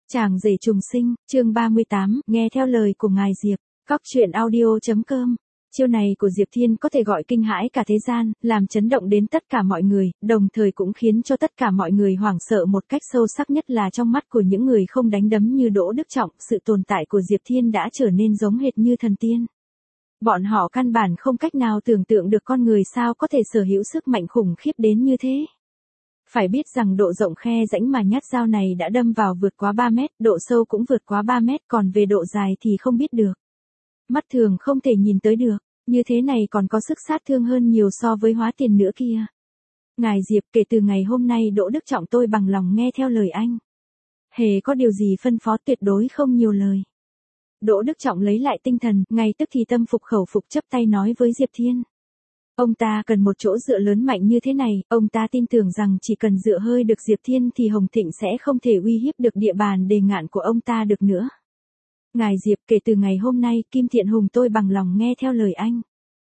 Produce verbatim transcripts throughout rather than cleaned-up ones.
Chàng rể trùng sinh, chương ba mươi tám, nghe theo lời của ngài Diệp, Cóc truyện audio.com. Chiêu này của Diệp Thiên có thể gọi kinh hãi cả thế gian, làm chấn động đến tất cả mọi người, đồng thời cũng khiến cho tất cả mọi người hoảng sợ một cách sâu sắc, nhất là trong mắt của những người không đánh đấm như Đỗ Đức Trọng, sự tồn tại của Diệp Thiên đã trở nên giống hệt như thần tiên. Bọn họ căn bản không cách nào tưởng tượng được con người sao có thể sở hữu sức mạnh khủng khiếp đến như thế. Phải biết rằng độ rộng khe rãnh mà nhát dao này đã đâm vào vượt quá ba mét, độ sâu cũng vượt quá ba mét, còn về độ dài thì không biết được. Mắt thường không thể nhìn tới được, như thế này còn có sức sát thương hơn nhiều so với hóa tiền nữa kia. Ngài Diệp, kể từ ngày hôm nay Đỗ Đức Trọng tôi bằng lòng nghe theo lời anh. Hề có điều gì phân phó tuyệt đối không nhiều lời. Đỗ Đức Trọng lấy lại tinh thần, ngay tức thì tâm phục khẩu phục chấp tay nói với Diệp Thiên. Ông ta cần một chỗ dựa lớn mạnh như thế này, ông ta tin tưởng rằng chỉ cần dựa hơi được Diệp Thiên thì Hồng Thịnh sẽ không thể uy hiếp được địa bàn đề ngạn của ông ta được nữa. Ngài Diệp, kể từ ngày hôm nay Kim Thiện Hùng tôi bằng lòng nghe theo lời anh.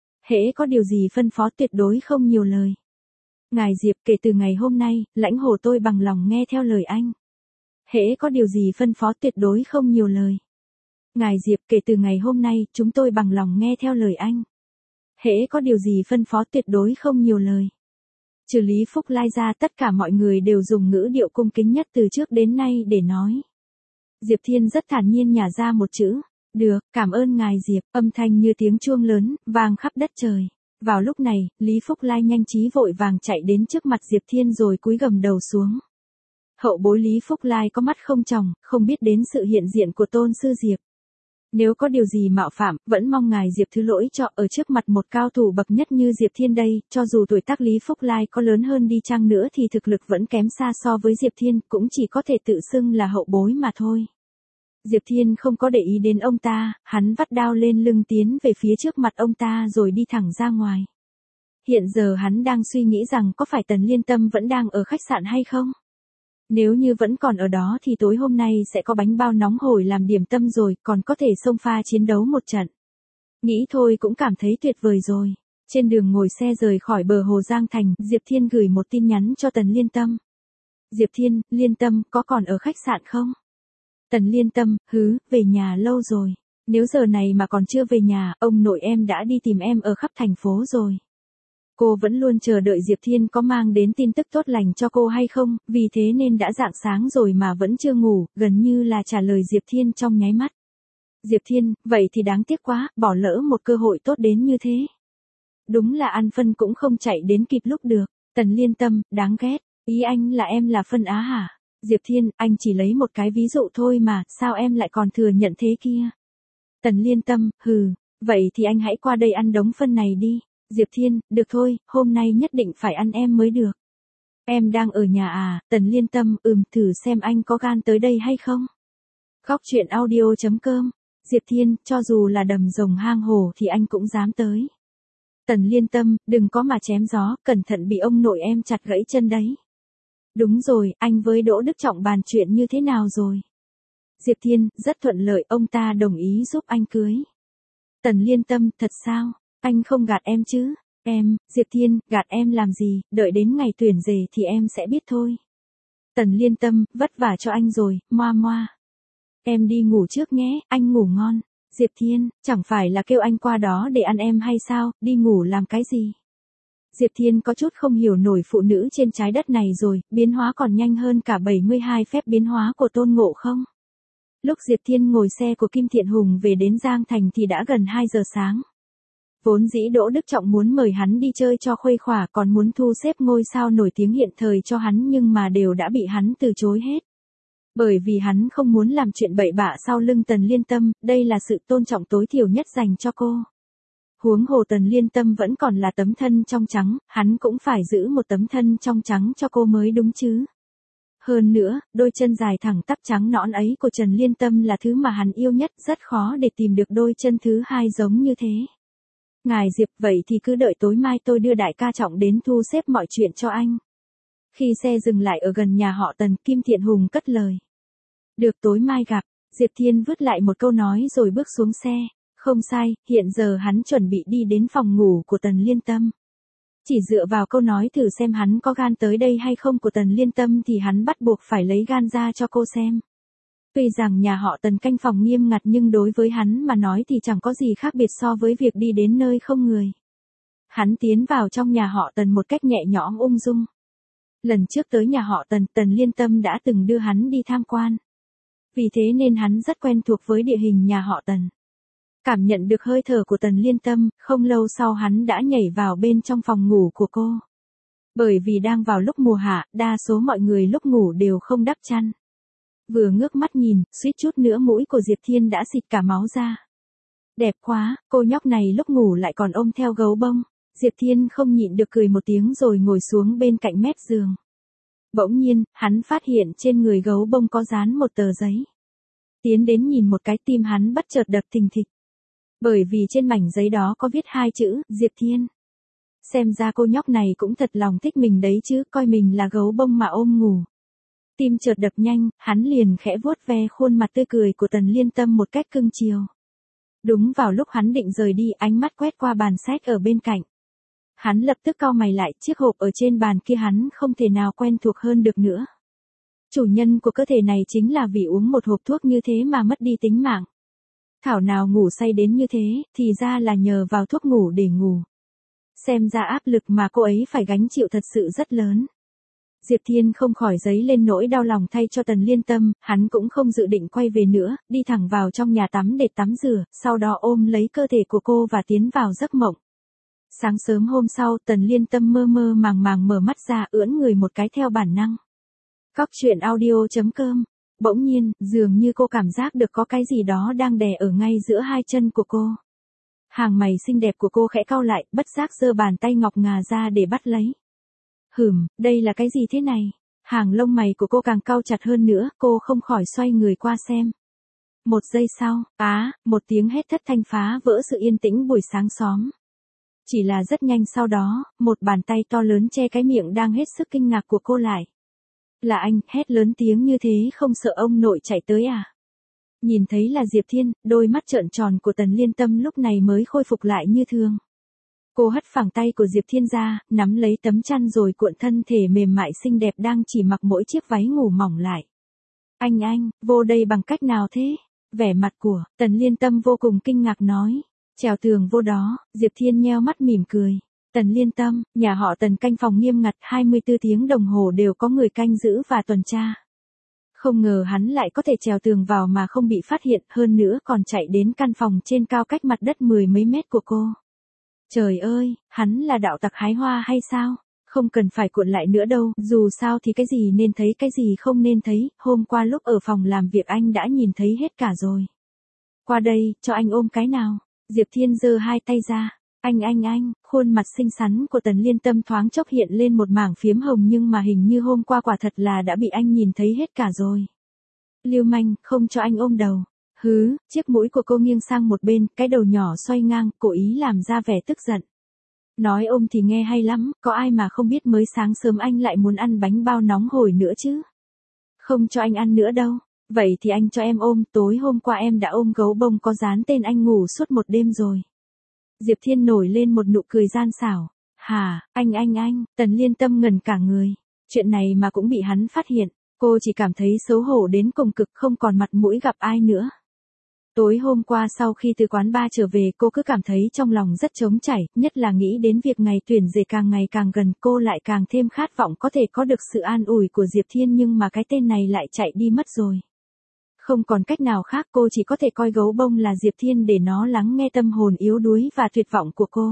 Hễ có điều gì phân phó tuyệt đối không nhiều lời. Ngài Diệp, kể từ ngày hôm nay, Lãnh Hồ tôi bằng lòng nghe theo lời anh. Hễ có điều gì phân phó tuyệt đối không nhiều lời. Ngài Diệp, kể từ ngày hôm nay chúng tôi bằng lòng nghe theo lời anh. Hễ có điều gì phân phó tuyệt đối không nhiều lời. Trừ Lý Phúc Lai ra, tất cả mọi người đều dùng ngữ điệu cung kính nhất từ trước đến nay để nói. Diệp Thiên rất thản nhiên nhả ra một chữ. Được, cảm ơn ngài Diệp, âm thanh như tiếng chuông lớn, vang khắp đất trời. Vào lúc này, Lý Phúc Lai nhanh trí vội vàng chạy đến trước mặt Diệp Thiên rồi cúi gầm đầu xuống. Hậu bối Lý Phúc Lai có mắt không tròng, không biết đến sự hiện diện của tôn sư Diệp. Nếu có điều gì mạo phạm, vẫn mong ngài Diệp thứ lỗi cho. Ở trước mặt một cao thủ bậc nhất như Diệp Thiên đây, cho dù tuổi tác Lý Phúc Lai có lớn hơn đi chăng nữa thì thực lực vẫn kém xa so với Diệp Thiên, cũng chỉ có thể tự xưng là hậu bối mà thôi. Diệp Thiên không có để ý đến ông ta, hắn vắt đao lên lưng tiến về phía trước mặt ông ta rồi đi thẳng ra ngoài. Hiện giờ hắn đang suy nghĩ rằng có phải Tần Liên Tâm vẫn đang ở khách sạn hay không? Nếu như vẫn còn ở đó thì tối hôm nay sẽ có bánh bao nóng hổi làm điểm tâm rồi, còn có thể xông pha chiến đấu một trận. Nghĩ thôi cũng cảm thấy tuyệt vời rồi. Trên đường ngồi xe rời khỏi bờ hồ Giang Thành, Diệp Thiên gửi một tin nhắn cho Tần Liên Tâm. Diệp Thiên, Liên Tâm có còn ở khách sạn không? Tần Liên Tâm, hứ, về nhà lâu rồi. Nếu giờ này mà còn chưa về nhà, ông nội em đã đi tìm em ở khắp thành phố rồi. Cô vẫn luôn chờ đợi Diệp Thiên có mang đến tin tức tốt lành cho cô hay không, vì thế nên đã rạng sáng rồi mà vẫn chưa ngủ, gần như là trả lời Diệp Thiên trong nháy mắt. Diệp Thiên, vậy thì đáng tiếc quá, bỏ lỡ một cơ hội tốt đến như thế. Đúng là ăn phân cũng không chạy đến kịp lúc được. Tần Liên Tâm, đáng ghét, ý anh là em là phân á hả? Diệp Thiên, anh chỉ lấy một cái ví dụ thôi mà, sao em lại còn thừa nhận thế kia? Tần Liên Tâm, hừ, vậy thì anh hãy qua đây ăn đống phân này đi. Diệp Thiên, được thôi, hôm nay nhất định phải ăn em mới được. Em đang ở nhà à? Tần Liên Tâm, ừm, thử xem anh có gan tới đây hay không? Cóc truyện audio.com. Diệp Thiên, cho dù là đầm rồng hang hổ thì anh cũng dám tới. Tần Liên Tâm, đừng có mà chém gió, cẩn thận bị ông nội em chặt gãy chân đấy. Đúng rồi, anh với Đỗ Đức Trọng bàn chuyện như thế nào rồi? Diệp Thiên, rất thuận lợi, ông ta đồng ý giúp anh cưới. Tần Liên Tâm, thật sao? Anh không gạt em chứ? Em, Diệp Thiên, gạt em làm gì, đợi đến ngày tuyển rể thì em sẽ biết thôi. Tần Liên Tâm, vất vả cho anh rồi, moa moa. Em đi ngủ trước nhé, anh ngủ ngon. Diệp Thiên, chẳng phải là kêu anh qua đó để ăn em hay sao, đi ngủ làm cái gì? Diệp Thiên có chút không hiểu nổi phụ nữ trên trái đất này rồi, biến hóa còn nhanh hơn cả bảy mươi hai phép biến hóa của Tôn Ngộ Không. Lúc Diệp Thiên ngồi xe của Kim Thiện Hùng về đến Giang Thành thì đã gần hai giờ sáng. Vốn dĩ Đỗ Đức Trọng muốn mời hắn đi chơi cho khuây khỏa, còn muốn thu xếp ngôi sao nổi tiếng hiện thời cho hắn, nhưng mà đều đã bị hắn từ chối hết. Bởi vì hắn không muốn làm chuyện bậy bạ sau lưng Tần Liên Tâm, đây là sự tôn trọng tối thiểu nhất dành cho cô. Huống hồ Tần Liên Tâm vẫn còn là tấm thân trong trắng, hắn cũng phải giữ một tấm thân trong trắng cho cô mới đúng chứ. Hơn nữa, đôi chân dài thẳng tắp trắng nõn ấy của Trần Liên Tâm là thứ mà hắn yêu nhất, rất khó để tìm được đôi chân thứ hai giống như thế. Ngài Diệp, vậy thì cứ đợi tối mai tôi đưa đại ca Trọng đến thu xếp mọi chuyện cho anh. Khi xe dừng lại ở gần nhà họ Tần, Kim Thiện Hùng cất lời. Được, tối mai gặp. Diệp Thiên vứt lại một câu nói rồi bước xuống xe. Không sai, hiện giờ hắn chuẩn bị đi đến phòng ngủ của Tần Liên Tâm. Chỉ dựa vào câu nói thử xem hắn có gan tới đây hay không của Tần Liên Tâm thì hắn bắt buộc phải lấy gan ra cho cô xem. Tuy rằng nhà họ Tần canh phòng nghiêm ngặt nhưng đối với hắn mà nói thì chẳng có gì khác biệt so với việc đi đến nơi không người. Hắn tiến vào trong nhà họ Tần một cách nhẹ nhõm ung dung. Lần trước tới nhà họ Tần, Tần Liên Tâm đã từng đưa hắn đi tham quan. Vì thế nên hắn rất quen thuộc với địa hình nhà họ Tần. Cảm nhận được hơi thở của Tần Liên Tâm, không lâu sau hắn đã nhảy vào bên trong phòng ngủ của cô. Bởi vì đang vào lúc mùa hạ, đa số mọi người lúc ngủ đều không đắp chăn. Vừa ngước mắt nhìn, suýt chút nữa mũi của Diệp Thiên đã xịt cả máu ra. Đẹp quá, cô nhóc này lúc ngủ lại còn ôm theo gấu bông. Diệp Thiên không nhịn được cười một tiếng rồi ngồi xuống bên cạnh mép giường. Bỗng nhiên, hắn phát hiện trên người gấu bông có dán một tờ giấy. Tiến đến nhìn một cái, tim hắn bất chợt đập thình thịch. Bởi vì trên mảnh giấy đó có viết hai chữ, Diệp Thiên. Xem ra cô nhóc này cũng thật lòng thích mình đấy chứ, coi mình là gấu bông mà ôm ngủ. Tim chợt đập nhanh, hắn liền khẽ vuốt ve khuôn mặt tươi cười của Tần Liên Tâm một cách cưng chiều. Đúng vào lúc hắn định rời đi, ánh mắt quét qua bàn sách ở bên cạnh. Hắn lập tức cau mày lại, chiếc hộp ở trên bàn kia hắn không thể nào quen thuộc hơn được nữa. Chủ nhân của cơ thể này chính là vì uống một hộp thuốc như thế mà mất đi tính mạng. Thảo nào ngủ say đến như thế, thì ra là nhờ vào thuốc ngủ để ngủ. Xem ra áp lực mà cô ấy phải gánh chịu thật sự rất lớn. Diệp Thiên không khỏi dấy lên nỗi đau lòng thay cho Tần Liên Tâm, hắn cũng không dự định quay về nữa, đi thẳng vào trong nhà tắm để tắm rửa, sau đó ôm lấy cơ thể của cô và tiến vào giấc mộng. Sáng sớm hôm sau, Tần Liên Tâm mơ mơ màng màng mở mắt ra, ưỡn người một cái theo bản năng. Cóc truyện audio chấm com. Bỗng nhiên, dường như cô cảm giác được có cái gì đó đang đè ở ngay giữa hai chân của cô. Hàng mày xinh đẹp của cô khẽ cau lại, bất giác giơ bàn tay ngọc ngà ra để bắt lấy. Hửm, đây là cái gì thế này? Hàng lông mày của cô càng cau chặt hơn nữa, cô không khỏi xoay người qua xem. Một giây sau, á, một tiếng hét thất thanh phá vỡ sự yên tĩnh buổi sáng xóm. Chỉ là rất nhanh sau đó, một bàn tay to lớn che cái miệng đang hết sức kinh ngạc của cô lại. Là anh, hét lớn tiếng như thế không sợ ông nội chạy tới à? Nhìn thấy là Diệp Thiên, đôi mắt trợn tròn của Tần Liên Tâm lúc này mới khôi phục lại như thường. Cô hất phẳng tay của Diệp Thiên ra, nắm lấy tấm chăn rồi cuộn thân thể mềm mại xinh đẹp đang chỉ mặc mỗi chiếc váy ngủ mỏng lại. Anh anh, vô đây bằng cách nào thế? Vẻ mặt của Tần Liên Tâm vô cùng kinh ngạc nói. Trèo tường vô đó, Diệp Thiên nheo mắt mỉm cười. Tần Liên Tâm, nhà họ Tần canh phòng nghiêm ngặt hai mươi tư tiếng đồng hồ đều có người canh giữ và tuần tra. Không ngờ hắn lại có thể trèo tường vào mà không bị phát hiện, hơn nữa còn chạy đến căn phòng trên cao cách mặt đất mười mấy mét của cô. Trời ơi, hắn là đạo tặc hái hoa hay sao? Không cần phải cuộn lại nữa đâu, dù sao thì cái gì nên thấy cái gì không nên thấy, hôm qua lúc ở phòng làm việc anh đã nhìn thấy hết cả rồi. Qua đây, cho anh ôm cái nào. Diệp Thiên giơ hai tay ra. Anh anh anh, khuôn mặt xinh xắn của Tần Liên Tâm thoáng chốc hiện lên một mảng phiếm hồng nhưng mà hình như hôm qua quả thật là đã bị anh nhìn thấy hết cả rồi. Lưu manh, không cho anh ôm đầu. Hứ, chiếc mũi của cô nghiêng sang một bên, cái đầu nhỏ xoay ngang, cố ý làm ra vẻ tức giận. Nói ôm thì nghe hay lắm, có ai mà không biết mới sáng sớm anh lại muốn ăn bánh bao nóng hổi nữa chứ. Không cho anh ăn nữa đâu. Vậy thì anh cho em ôm, tối hôm qua em đã ôm gấu bông có dán tên anh ngủ suốt một đêm rồi. Diệp Thiên nổi lên một nụ cười gian xảo. Hả, anh anh anh, Tần Liên Tâm ngẩn cả người. Chuyện này mà cũng bị hắn phát hiện, cô chỉ cảm thấy xấu hổ đến cùng cực không còn mặt mũi gặp ai nữa. Tối hôm qua sau khi từ quán bar trở về cô cứ cảm thấy trong lòng rất trống chảy, nhất là nghĩ đến việc ngày tuyển rể càng ngày càng gần cô lại càng thêm khát vọng có thể có được sự an ủi của Diệp Thiên nhưng mà cái tên này lại chạy đi mất rồi. Không còn cách nào khác cô chỉ có thể coi gấu bông là Diệp Thiên để nó lắng nghe tâm hồn yếu đuối và tuyệt vọng của cô.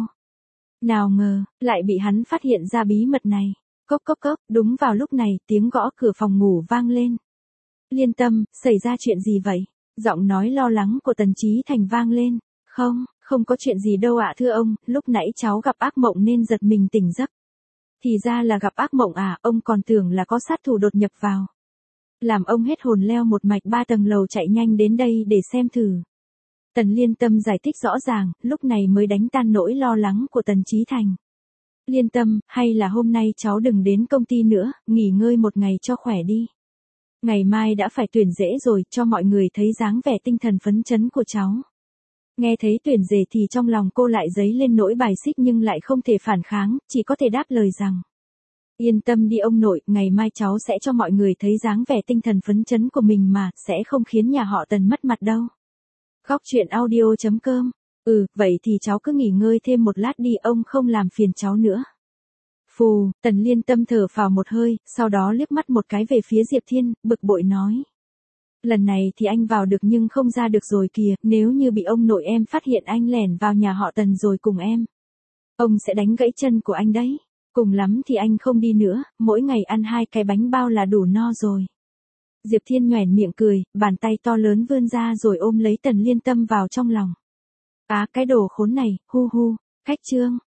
Nào ngờ, lại bị hắn phát hiện ra bí mật này. Cốc cốc cốc, đúng vào lúc này tiếng gõ cửa phòng ngủ vang lên. Liên Tâm, xảy ra chuyện gì vậy? Giọng nói lo lắng của Tần Chí Thành vang lên. Không, không có chuyện gì đâu ạ thưa ông, lúc nãy cháu gặp ác mộng nên giật mình tỉnh giấc. Thì ra là gặp ác mộng à, ông còn tưởng là có sát thủ đột nhập vào. Làm ông hết hồn leo một mạch ba tầng lầu chạy nhanh đến đây để xem thử. Tần Liên Tâm giải thích rõ ràng, lúc này mới đánh tan nỗi lo lắng của Tần Chí Thành. Liên Tâm, hay là hôm nay cháu đừng đến công ty nữa, nghỉ ngơi một ngày cho khỏe đi. Ngày mai đã phải tuyển rễ rồi, cho mọi người thấy dáng vẻ tinh thần phấn chấn của cháu. Nghe thấy tuyển rể thì trong lòng cô lại dấy lên nỗi bài xích nhưng lại không thể phản kháng, chỉ có thể đáp lời rằng. Yên tâm đi ông nội, ngày mai cháu sẽ cho mọi người thấy dáng vẻ tinh thần phấn chấn của mình mà, sẽ không khiến nhà họ Tần mất mặt đâu. Góc chuyện audio chấm com. Ừ, vậy thì cháu cứ nghỉ ngơi thêm một lát đi, ông không làm phiền cháu nữa. Phù, Tần Liên Tâm thở phào một hơi, sau đó liếc mắt một cái về phía Diệp Thiên, bực bội nói. Lần này thì anh vào được nhưng không ra được rồi kìa, nếu như bị ông nội em phát hiện anh lẻn vào nhà họ Tần rồi cùng em. Ông sẽ đánh gãy chân của anh đấy. Cùng lắm thì anh không đi nữa, mỗi ngày ăn hai cái bánh bao là đủ no rồi. Diệp Thiên nhoẻn miệng cười, bàn tay to lớn vươn ra rồi ôm lấy Tần Liên Tâm vào trong lòng. Á cái đồ khốn này, hu hu, khách trương.